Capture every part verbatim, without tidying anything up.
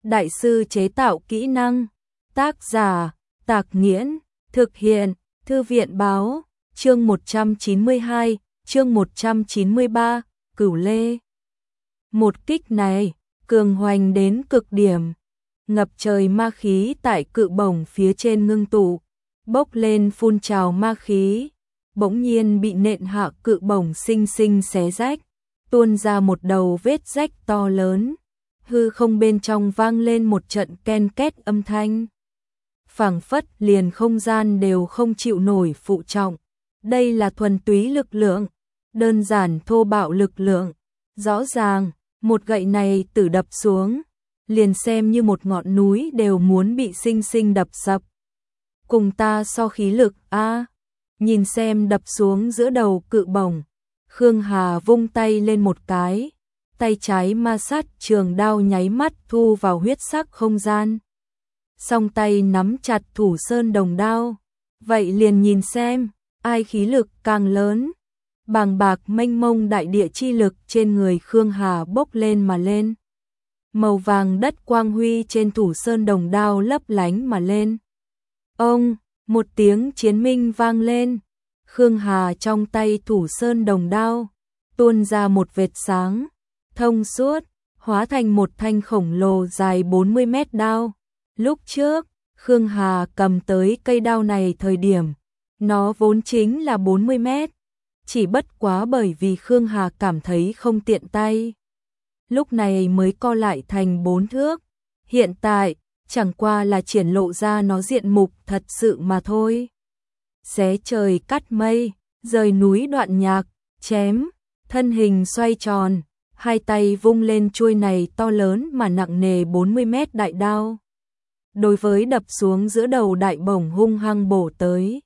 đại sư chế tạo kỹ năng. Tác giả, Tạc Nghiễn, thực hiện, Thư viện báo, chương một trăm chín mươi hai, chương một trăm chín mươi ba, Cửu Lê. Một kích này, cường hoành đến cực điểm, ngập trời ma khí tại cự bổng phía trên ngưng tụ, bốc lên phun trào ma khí, bỗng nhiên bị nện hạ cự bổng sinh sinh xé rách, tuôn ra một đầu vết rách to lớn, hư không bên trong vang lên một trận ken két âm thanh. Phảng phất liền không gian đều không chịu nổi phụ trọng, đây là thuần túy lực lượng, đơn giản thô bạo lực lượng, rõ ràng, một gậy này tử đập xuống, liền xem như một ngọn núi đều muốn bị sinh sinh đập sập. Cùng ta so khí lực a, nhìn xem đập xuống giữa đầu cự bổng, Khương Hà vung tay lên một cái, tay trái ma sát trường đao nháy mắt thu vào huyết sắc không gian. Song tay nắm chặt Thủ Sơn Đồng đao, vậy liền nhìn xem, ai khí lực càng lớn. Bàng bạc mênh mông đại địa chi lực trên người Khương Hà bốc lên mà lên. Màu vàng đất quang huy trên Thủ Sơn Đồng đao lấp lánh mà lên. Ông, một tiếng chiến minh vang lên, Khương Hà trong tay Thủ Sơn Đồng đao tuôn ra một vệt sáng, thông suốt, hóa thành một thanh khổng lồ dài bốn mươi mét đao. Lúc trước, Khương Hà cầm tới cây đao này thời điểm, nó vốn chính là bốn mươi mét, chỉ bất quá bởi vì Khương Hà cảm thấy không tiện tay, lúc này mới co lại thành bốn thước. Hiện tại, chẳng qua là triển lộ ra nó diện mục thật sự mà thôi. Xé trời cắt mây, rời núi đoạn nhạc, chém, thân hình xoay tròn, hai tay vung lên chuôi này to lớn mà nặng nề bốn mươi mét đại đao. Đối với đập xuống giữa đầu đại bổng hung hăng bổ tới.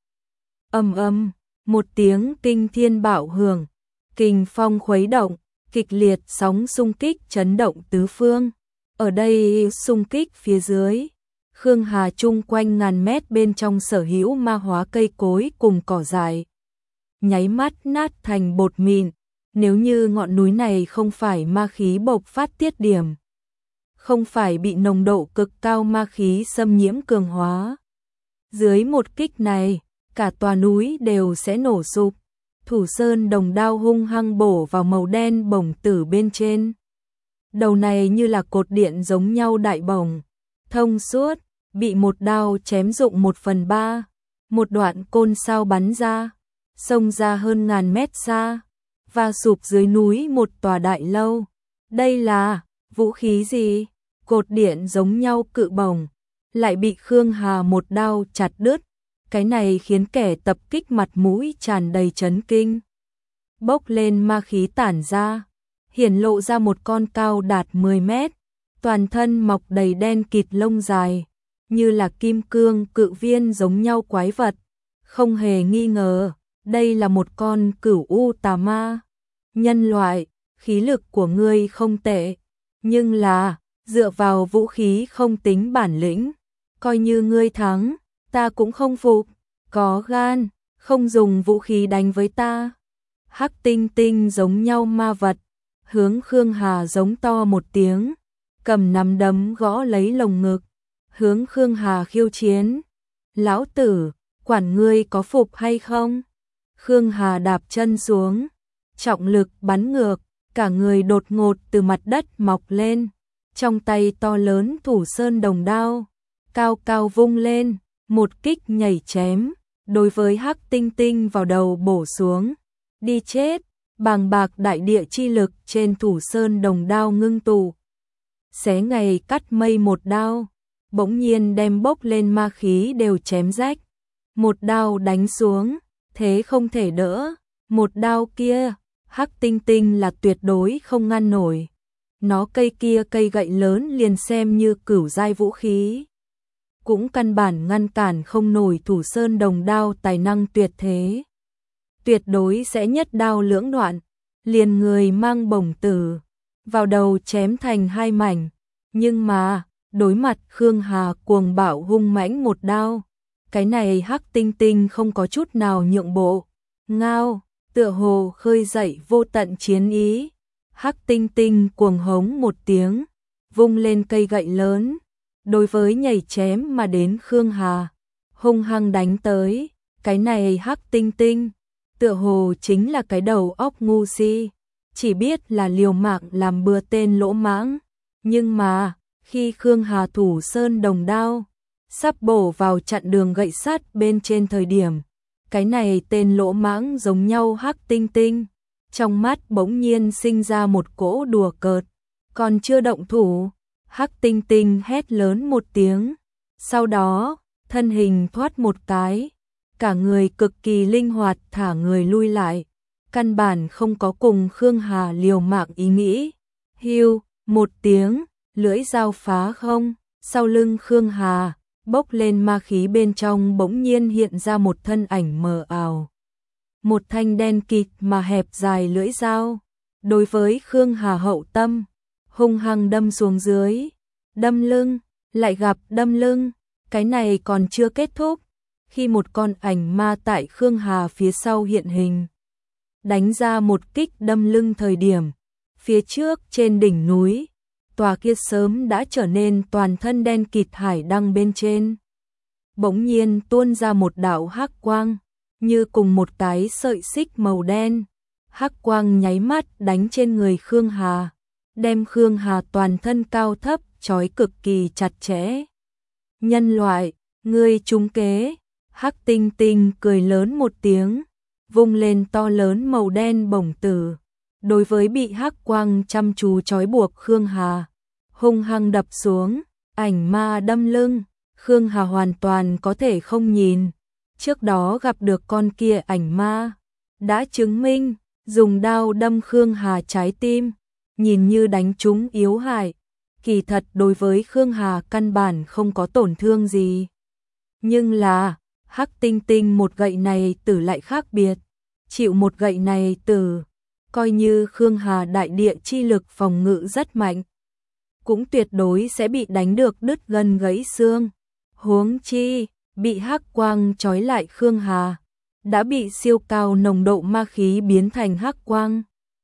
Ầm ầm, một tiếng kinh thiên bạo hưởng, kình phong khuấy động, kịch liệt sóng xung kích chấn động tứ phương. Ở đây xung kích phía dưới, Khương Hà chung quanh ngàn mét bên trong sở hữu ma hóa cây cối cùng cỏ dại, nháy mắt nát thành bột mịn. Nếu như ngọn núi này không phải ma khí bộc phát tiết điểm, không phải bị nồng độ cực cao ma khí xâm nhiễm cường hóa, dưới một kích này, cả tòa núi đều sẽ nổ sụp. Thủ Sơn Đồng đao hung hăng bổ vào màu đen bổng tử bên trên. Đầu này như là cột điện giống nhau đại bổng, thông suốt, bị một đao chém rụng một phần ba, một đoạn côn sao bắn ra, xông ra hơn ngàn mét xa, và sụp dưới núi một tòa đại lâu. Đây là vũ khí gì? Cột điện giống nhau cự bổng, lại bị Khương Hà một đao chặt đứt. Cái này khiến kẻ tập kích mặt mũi tràn đầy chấn kinh. Bốc lên ma khí tản ra, hiển lộ ra một con cao đạt mười mét, toàn thân mọc đầy đen kịt lông dài, như là kim cương cự viên giống nhau quái vật. Không hề nghi ngờ, đây là một con cửu u tà ma. Nhân loại, khí lực của ngươi không tệ, nhưng là, dựa vào vũ khí không tính bản lĩnh, coi như ngươi thắng, ta cũng không phục, có gan, không dùng vũ khí đánh với ta. Hắc tinh tinh giống nhau ma vật, hướng Khương Hà giống to một tiếng, cầm nắm đấm gõ lấy lồng ngực, hướng Khương Hà khiêu chiến. Lão tử, quản ngươi có phục hay không? Khương Hà đạp chân xuống, trọng lực bắn ngược, cả người đột ngột từ mặt đất mọc lên, trong tay to lớn Thủ Sơn Đồng đao, cao cao vung lên, một kích nhảy chém, đối với Hắc tinh tinh vào đầu bổ xuống. Đi chết, bàng bạc đại địa chi lực trên Thủ Sơn Đồng đao ngưng tụ, xé ngày cắt mây một đao, bỗng nhiên đem bốc lên ma khí đều chém rách. Một đao đánh xuống, thế không thể đỡ, một đao kia, Hắc tinh tinh là tuyệt đối không ngăn nổi. Nó cây kia cây gậy lớn liền xem như cửu giai vũ khí, cũng căn bản ngăn cản không nổi Thủ Sơn Đồng đao tài năng tuyệt thế. Tuyệt đối sẽ nhất đao lưỡng đoạn, liền người mang bổng tử, vào đầu chém thành hai mảnh. Nhưng mà, đối mặt Khương Hà cuồng bạo hung mãnh một đao, cái này Hắc tinh tinh không có chút nào nhượng bộ. Ngao, tựa hồ khơi dậy vô tận chiến ý. Hắc tinh tinh cuồng hống một tiếng, vung lên cây gậy lớn, đối với nhảy chém mà đến Khương Hà, hung hăng đánh tới. Cái này Hắc Tinh Tinh, tựa hồ chính là cái đầu óc ngu si, chỉ biết là liều mạng làm bừa tên lỗ mãng. Nhưng mà, khi Khương Hà thủ sơn đồng đao, sắp bổ vào chặn đường gậy sắt bên trên thời điểm, cái này tên lỗ mãng giống nhau Hắc Tinh Tinh, trong mắt bỗng nhiên sinh ra một cỗ đùa cợt, còn chưa động thủ, Hắc Tinh Tinh hét lớn một tiếng, sau đó, thân hình thoát một cái, cả người cực kỳ linh hoạt thả người lui lại, căn bản không có cùng Khương Hà liều mạng ý nghĩ. Hưu, một tiếng, lưỡi dao phá không, sau lưng Khương Hà, bốc lên ma khí bên trong bỗng nhiên hiện ra một thân ảnh mờ ảo. Một thanh đen kịt mà hẹp dài lưỡi dao, đối với Khương Hà hậu tâm, hung hăng đâm xuống dưới, đâm lưng, lại gặp đâm lưng, cái này còn chưa kết thúc, khi một con ảnh ma tại Khương Hà phía sau hiện hình, đánh ra một kích đâm lưng thời điểm, phía trước trên đỉnh núi, tòa kia sớm đã trở nên toàn thân đen kịt hải đăng bên trên. Bỗng nhiên tuôn ra một đạo hắc quang, như cùng một cái sợi xích màu đen. Hắc quang nháy mắt đánh trên người Khương Hà, đem Khương Hà toàn thân cao thấp trói cực kỳ chặt chẽ. Nhân loại, ngươi trúng kế. Hắc Tinh Tinh cười lớn một tiếng, vung lên to lớn màu đen bổng tử, đối với bị hắc quang chăm chú trói buộc Khương Hà, hung hăng đập xuống, ảnh ma đâm lưng, Khương Hà hoàn toàn có thể không nhìn. Trước đó gặp được con kia ảnh ma, đã chứng minh, dùng đao đâm Khương Hà trái tim, nhìn như đánh trúng yếu hại, kỳ thật đối với Khương Hà căn bản không có tổn thương gì. Nhưng là, Hắc Tinh Tinh một gậy này tử lại khác biệt, chịu một gậy này tử, coi như Khương Hà đại địa chi lực phòng ngự rất mạnh, cũng tuyệt đối sẽ bị đánh được đứt gân gãy xương. Huống chi, bị hắc quang trói lại Khương Hà, đã bị siêu cao nồng độ ma khí biến thành hắc quang,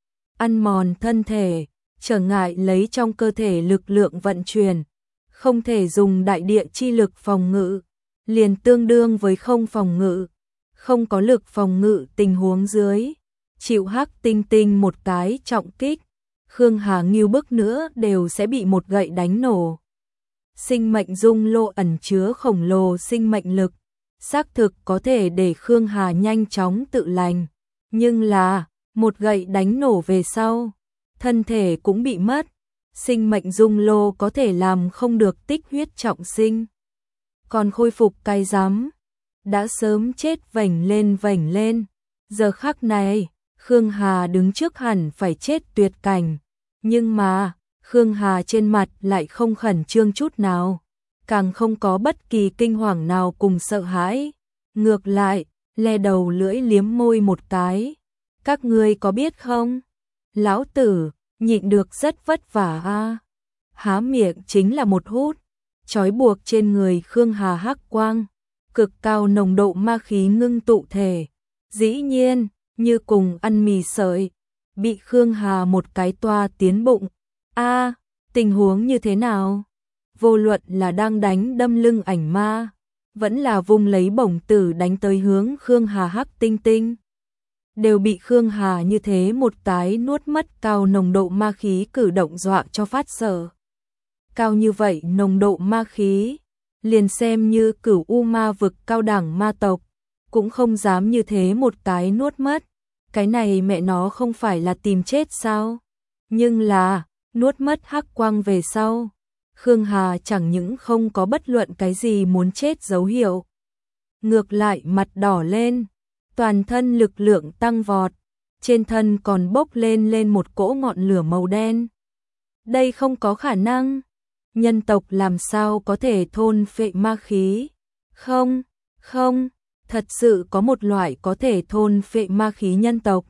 ăn mòn thân thể, trở ngại lấy trong cơ thể lực lượng vận chuyển, không thể dùng đại địa chi lực phòng ngự, liền tương đương với không phòng ngự, không có lực phòng ngự tình huống dưới, chịu Hắc Tinh Tinh một cái trọng kích, Khương Hà nghiêu bức nữa đều sẽ bị một gậy đánh nổ. Sinh mệnh dung lô ẩn chứa khổng lồ sinh mệnh lực, xác thực có thể để Khương Hà nhanh chóng tự lành, nhưng là, một gậy đánh nổ về sau, thân thể cũng bị mất, sinh mệnh dung lô có thể làm không được tích huyết trọng sinh. Còn khôi phục cái rắm, đã sớm chết vảnh lên vảnh lên, giờ khắc này, Khương Hà đứng trước hẳn phải chết tuyệt cảnh, nhưng mà, Khương Hà trên mặt lại không khẩn trương chút nào, càng không có bất kỳ kinh hoàng nào cùng sợ hãi, ngược lại, le đầu lưỡi liếm môi một cái, các ngươi có biết không, lão tử, nhịn được rất vất vả a. Há miệng chính là một hút, trói buộc trên người Khương Hà hắc quang, cực cao nồng độ ma khí ngưng tụ thể, dĩ nhiên, như cùng ăn mì sợi, bị Khương Hà một cái toa tiến bụng. A, tình huống như thế nào? Vô luận là đang đánh đâm lưng ảnh ma, vẫn là vung lấy bổng tử đánh tới hướng Khương Hà Hắc Tinh Tinh, đều bị Khương Hà như thế một cái nuốt mất cao nồng độ ma khí cử động dọa cho phát sợ. Cao như vậy nồng độ ma khí, liền xem như Cửu U ma vực cao đẳng ma tộc, cũng không dám như thế một cái nuốt mất. Cái này mẹ nó không phải là tìm chết sao? Nhưng là, nuốt mất hắc quang về sau, Khương Hà chẳng những không có bất luận cái gì muốn chết dấu hiệu, ngược lại mặt đỏ lên, toàn thân lực lượng tăng vọt, trên thân còn bốc lên lên một cỗ ngọn lửa màu đen. Đây không có khả năng, nhân tộc làm sao có thể thôn phệ ma khí? Không, không, thật sự có một loại có thể thôn phệ ma khí nhân tộc.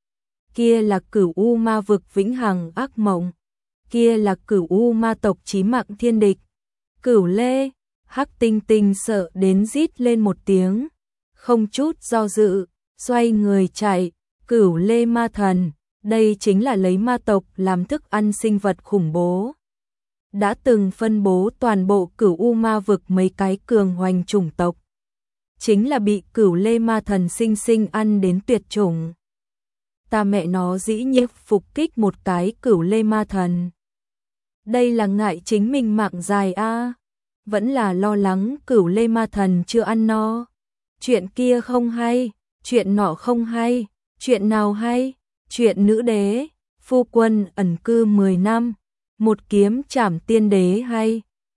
Kia là Cửu U ma vực vĩnh hằng ác mộng, kia là Cửu U ma tộc chí mạng thiên địch. Cửu Lê, Hắc Tinh Tinh sợ đến rít lên một tiếng, không chút do dự, xoay người chạy. Cửu Lê ma thần, đây chính là lấy ma tộc làm thức ăn sinh vật khủng bố. đã từng phân bố toàn bộ Cửu U Ma vực mấy cái cường hoành chủng tộc. Chính là bị Cửu Lê Ma Thần sinh sinh ăn đến tuyệt chủng. Ta mẹ nó dĩ nhiên phục kích một cái Cửu Lê Ma Thần. Đây là ngại chính mình mạng dài a, vẫn là lo lắng Cửu Lê Ma Thần chưa ăn no. Chuyện kia không hay, chuyện nọ không hay, chuyện nào hay? Chuyện nữ đế, phu quân ẩn cư mười năm, một kiếm trảm tiên đế hay?